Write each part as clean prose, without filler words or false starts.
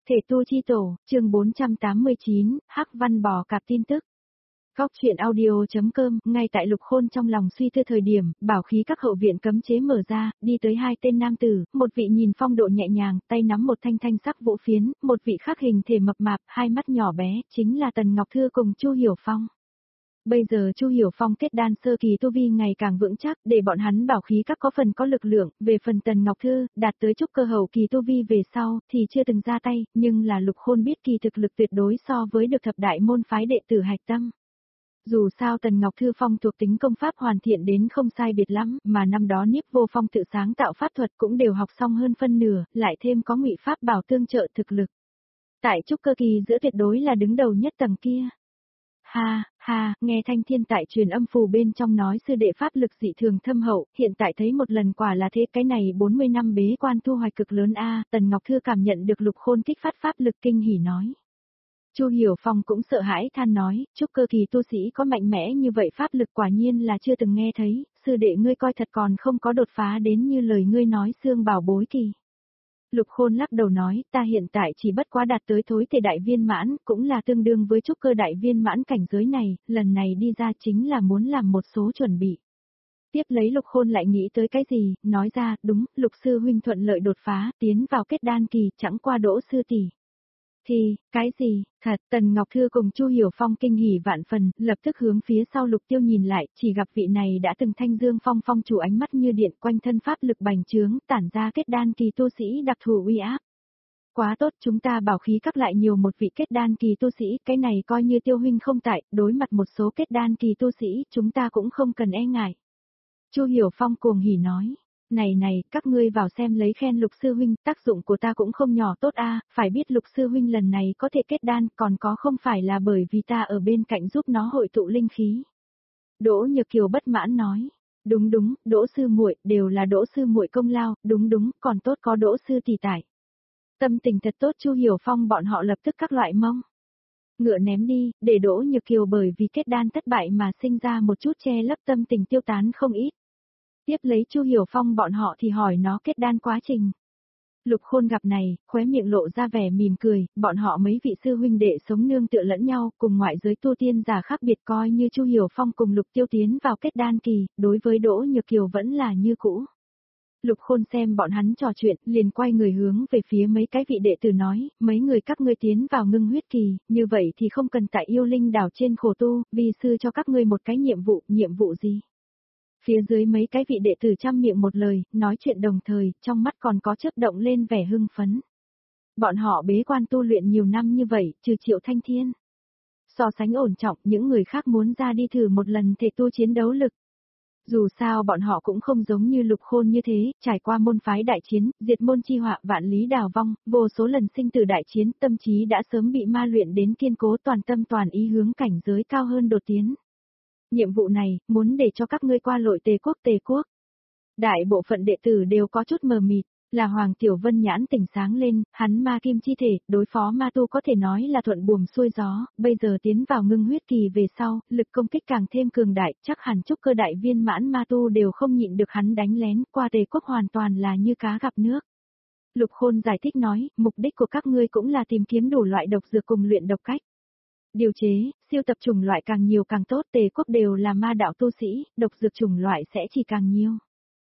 Thể tu chi tổ, chương 489, Hắc Văn bò cạp tin tức. Góc chuyện audio.com, ngay tại Lục Khôn trong lòng suy tư thời điểm, bảo khí các hậu viện cấm chế mở ra, đi tới hai tên nam tử, một vị nhìn phong độ nhẹ nhàng, tay nắm một thanh thanh sắc vũ phiến, một vị khác hình thể mập mạp, hai mắt nhỏ bé, chính là Tần Ngọc Thư cùng Chu Hiểu Phong. Bây giờ Chu Hiểu Phong kết đan sơ kỳ tu vi ngày càng vững chắc, để bọn hắn bảo khí các có phần có lực lượng, về phần Tần Ngọc Thư, đạt tới trúc cơ hậu kỳ tu vi về sau, thì chưa từng ra tay, nhưng là Lục Khôn biết kỳ thực lực tuyệt đối so với được thập đại môn phái đệ tử hạch tâm. Dù sao Tần Ngọc Thư Phong thuộc tính công pháp hoàn thiện đến không sai biệt lắm, mà năm đó Niếp Vô Phong tự sáng tạo pháp thuật cũng đều học xong hơn phân nửa, lại thêm có ngụy pháp bảo tương trợ thực lực. Tại trúc cơ kỳ giữa tuyệt đối là đứng đầu nhất tầng kia. Ha, nghe Thanh Thiên tại truyền âm phù bên trong nói sư đệ pháp lực dị thường thâm hậu, hiện tại thấy một lần quả là thế, cái này 40 năm bế quan thu hoạch cực lớn a. Tần Ngọc Thư cảm nhận được Lục Khôn kích phát pháp lực kinh hỉ nói. Chu Hiểu Phong cũng sợ hãi than nói, trúc cơ kỳ tu sĩ có mạnh mẽ như vậy pháp lực quả nhiên là chưa từng nghe thấy, sư đệ ngươi coi thật còn không có đột phá đến như lời ngươi nói xương bảo bối kỳ. Lục Khôn lắc đầu nói, ta hiện tại chỉ bất quá đạt tới thối thể đại viên mãn, cũng là tương đương với trúc cơ đại viên mãn cảnh giới này, lần này đi ra chính là muốn làm một số chuẩn bị. Tiếp lấy Lục Khôn lại nghĩ tới cái gì, nói ra, đúng, Lục sư huynh thuận lợi đột phá, tiến vào kết đan kỳ, chẳng qua Đỗ sư tỷ. Thì, cái gì, thật, Tần Ngọc Thư cùng Chu Hiểu Phong kinh hỉ vạn phần, lập tức hướng phía sau Lục Tiêu nhìn lại, chỉ gặp vị này đã từng thanh dương phong phong chủ ánh mắt như điện quanh thân pháp lực bành trướng, tản ra kết đan kỳ tu sĩ đặc thù uy áp. Quá tốt, chúng ta bảo khí các lại nhiều một vị kết đan kỳ tu sĩ, cái này coi như Tiêu huynh không tại, đối mặt một số kết đan kỳ tu sĩ, chúng ta cũng không cần e ngại. Chu Hiểu Phong cuồng hỉ nói. Này, các ngươi vào xem lấy khen Lục sư huynh, tác dụng của ta cũng không nhỏ tốt a, phải biết Lục sư huynh lần này có thể kết đan, còn có không phải là bởi vì ta ở bên cạnh giúp nó hội tụ linh khí. Đỗ Nhược Kiều bất mãn nói, đúng, Đỗ sư muội, đều là Đỗ sư muội công lao, đúng, còn tốt có Đỗ sư tỷ tại. Tâm tình thật tốt, Chu Hiểu Phong bọn họ lập tức các loại mông ngựa ném đi, để Đỗ Nhược Kiều bởi vì kết đan thất bại mà sinh ra một chút che lấp tâm tình tiêu tán không ít. Tiếp lấy Chu Hiểu Phong bọn họ thì hỏi nó kết đan quá trình. Lục Khôn gặp này, khóe miệng lộ ra vẻ mỉm cười, bọn họ mấy vị sư huynh đệ sống nương tựa lẫn nhau, cùng ngoại giới tu tiên giả khác biệt coi như Chu Hiểu Phong cùng Lục Tiêu tiến vào kết đan kỳ, đối với Đỗ Nhược Kiều vẫn là như cũ. Lục Khôn xem bọn hắn trò chuyện, liền quay người hướng về phía mấy cái vị đệ tử nói, mấy người các ngươi tiến vào ngưng huyết kỳ, như vậy thì không cần tại yêu linh đảo trên khổ tu, vì sư cho các ngươi một cái nhiệm vụ gì? Phía dưới mấy cái vị đệ tử trăm miệng một lời, nói chuyện đồng thời, trong mắt còn có chớp động lên vẻ hưng phấn. Bọn họ bế quan tu luyện nhiều năm như vậy, trừ Triệu Thanh Thiên. So sánh ổn trọng, những người khác muốn ra đi thử một lần thể tu chiến đấu lực. Dù sao bọn họ cũng không giống như Lục Khôn như thế, trải qua môn phái đại chiến, diệt môn chi họa vạn lý đào vong, vô số lần sinh tử đại chiến, tâm trí đã sớm bị ma luyện đến kiên cố toàn tâm toàn ý hướng cảnh giới cao hơn đột tiến. Nhiệm vụ này, muốn để cho các ngươi qua lội Tề Quốc. Đại bộ phận đệ tử đều có chút mờ mịt, là Hoàng Tiểu Vân nhãn tỉnh sáng lên, hắn ma kim chi thể, đối phó ma tu có thể nói là thuận buồm xuôi gió, bây giờ tiến vào ngưng huyết kỳ về sau, lực công kích càng thêm cường đại, chắc hẳn trúc cơ đại viên mãn ma tu đều không nhịn được hắn đánh lén, qua Tề Quốc hoàn toàn là như cá gặp nước. Lục Khôn giải thích nói, mục đích của các ngươi cũng là tìm kiếm đủ loại độc dược cùng luyện độc cách. Điều chế, siêu tập chủng loại càng nhiều càng tốt, Tề Quốc đều là ma đạo tu sĩ, độc dược chủng loại sẽ chỉ càng nhiều.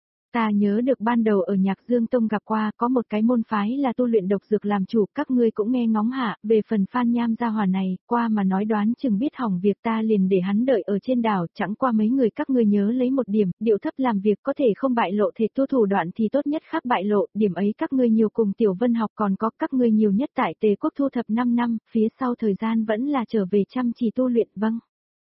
Ta nhớ được ban đầu ở Nhạc Dương Tông gặp qua, có một cái môn phái là tu luyện độc dược làm chủ, các ngươi cũng nghe ngóng hạ, về phần Phan Nham gia hỏa này, qua mà nói đoán chừng biết hỏng việc, ta liền để hắn đợi ở trên đảo, chẳng qua mấy người các ngươi nhớ lấy một điểm, điệu thấp làm việc có thể không bại lộ, thể tu thủ đoạn thì tốt nhất khác bại lộ, điểm ấy các ngươi nhiều cùng Tiểu Vân học, còn có các ngươi nhiều nhất tại Tề Quốc thu thập 5 năm, phía sau thời gian vẫn là trở về chăm chỉ tu luyện. Vâng.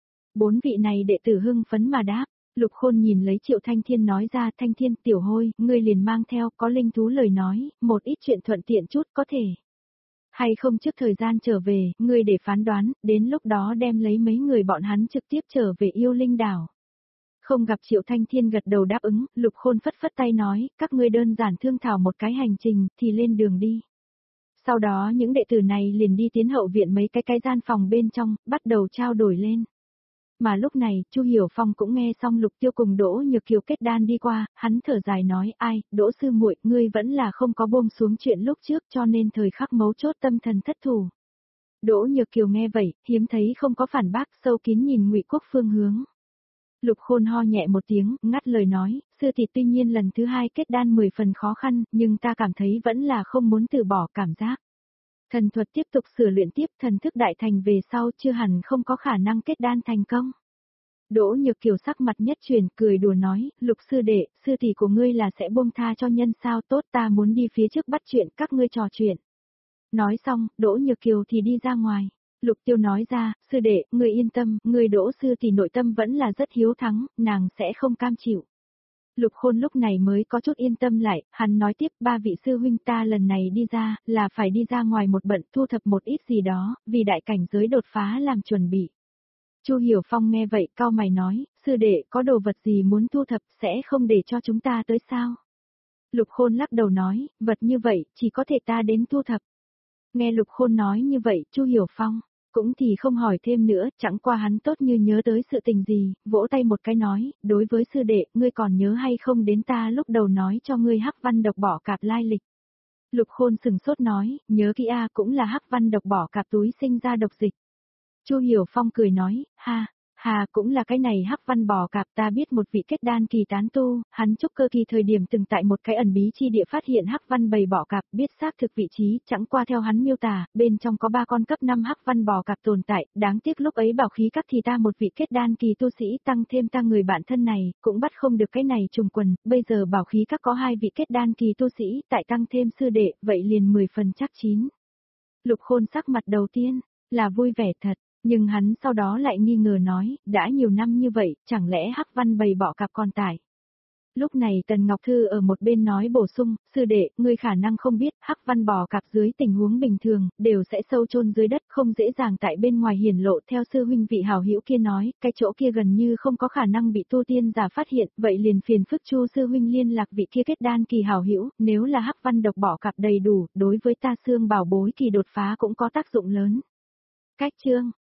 4 vị này đệ tử hưng phấn mà đáp. Lục Khôn nhìn lấy Triệu Thanh Thiên nói ra, Thanh Thiên tiểu hôi, ngươi liền mang theo, có linh thú lời nói, một ít chuyện thuận tiện chút có thể. Hay không trước thời gian trở về, ngươi để phán đoán, đến lúc đó đem lấy mấy người bọn hắn trực tiếp trở về yêu linh đảo. Không gặp Triệu Thanh Thiên gật đầu đáp ứng, Lục Khôn phất phất tay nói, các ngươi đơn giản thương thảo một cái hành trình, thì lên đường đi. Sau đó những đệ tử này liền đi tiến hậu viện mấy cái gian phòng bên trong, bắt đầu trao đổi lên. Mà lúc này, Chu Hiểu Phong cũng nghe xong Lục Tiêu cùng Đỗ Nhược Kiều kết đan đi qua, hắn thở dài nói, ai, Đỗ sư muội, ngươi vẫn là không có buông xuống chuyện lúc trước cho nên thời khắc mấu chốt tâm thần thất thủ. Đỗ Nhược Kiều nghe vậy, hiếm thấy không có phản bác, sâu kín nhìn Ngụy Quốc phương hướng. Lục Khôn ho nhẹ một tiếng, ngắt lời nói, sư tỷ tuy nhiên lần thứ hai kết đan 10 phần khó khăn, nhưng ta cảm thấy vẫn là không muốn từ bỏ cảm giác. Thần thuật tiếp tục sửa luyện tiếp, thần thức đại thành về sau chưa hẳn không có khả năng kết đan thành công. Đỗ Nhược Kiều sắc mặt nhất chuyển, cười đùa nói, Lục sư đệ, sư tỷ của ngươi là sẽ buông tha cho nhân sao, tốt, ta muốn đi phía trước bắt chuyện, các ngươi trò chuyện. Nói xong, Đỗ Nhược Kiều thì đi ra ngoài. Lục Tiêu nói ra, sư đệ, ngươi yên tâm, ngươi Đỗ sư tỷ nội tâm vẫn là rất hiếu thắng, nàng sẽ không cam chịu. Lục Khôn lúc này mới có chút yên tâm lại, hắn nói tiếp, ba vị sư huynh ta lần này đi ra, là phải đi ra ngoài một bận thu thập một ít gì đó, vì đại cảnh giới đột phá làm chuẩn bị. Chu Hiểu Phong nghe vậy, cau mày nói, sư đệ có đồ vật gì muốn thu thập sẽ không để cho chúng ta tới sao? Lục Khôn lắc đầu nói, vật như vậy, chỉ có thể ta đến thu thập. Nghe Lục Khôn nói như vậy, Chu Hiểu Phong cũng thì không hỏi thêm nữa, chẳng qua hắn tốt như nhớ tới sự tình gì, vỗ tay một cái nói, đối với sư đệ, ngươi còn nhớ hay không đến ta lúc đầu nói cho ngươi Hắc Văn độc bỏ cạp lai lịch. Lục Khôn sừng sốt nói, nhớ kỹ a, cũng là Hắc Văn độc bỏ cạp túi sinh ra độc dịch. Chu Hiểu Phong cười nói, hà cũng là cái này Hắc Văn bò cạp, ta biết một vị kết đan kỳ tán tu, hắn trúc cơ kỳ thời điểm từng tại một cái ẩn bí chi địa phát hiện Hắc Văn bầy bò cạp, biết xác thực vị trí, chẳng qua theo hắn miêu tả, bên trong có 3 con cấp 5 Hắc Văn bò cạp tồn tại, đáng tiếc lúc ấy bảo khí cắt thì ta một vị kết đan kỳ tu sĩ tăng thêm ta người bạn thân này, cũng bắt không được cái này trùng quần, bây giờ bảo khí các có 2 vị kết đan kỳ tu sĩ, tại tăng thêm sư đệ, vậy liền 10 phần chắc chín. Lục Khôn sắc mặt đầu tiên, là vui vẻ thật. Nhưng hắn sau đó lại nghi ngờ nói, đã nhiều năm như vậy, chẳng lẽ Hắc Văn bầy bọ cạp còn tải. Lúc này Tần Ngọc Thư ở một bên nói bổ sung, sư đệ, ngươi khả năng không biết, Hắc Văn bò cạp dưới tình huống bình thường, đều sẽ sâu chôn dưới đất, không dễ dàng tại bên ngoài hiển lộ. Theo sư huynh vị hảo hữu kia nói, cái chỗ kia gần như không có khả năng bị tu tiên giả phát hiện, vậy liền phiền phức Chu sư huynh liên lạc vị kia kết đan kỳ hảo hữu, nếu là Hắc Văn độc bọ cạp đầy đủ, đối với ta xương bảo bối kỳ đột phá cũng có tác dụng lớn. Cách chương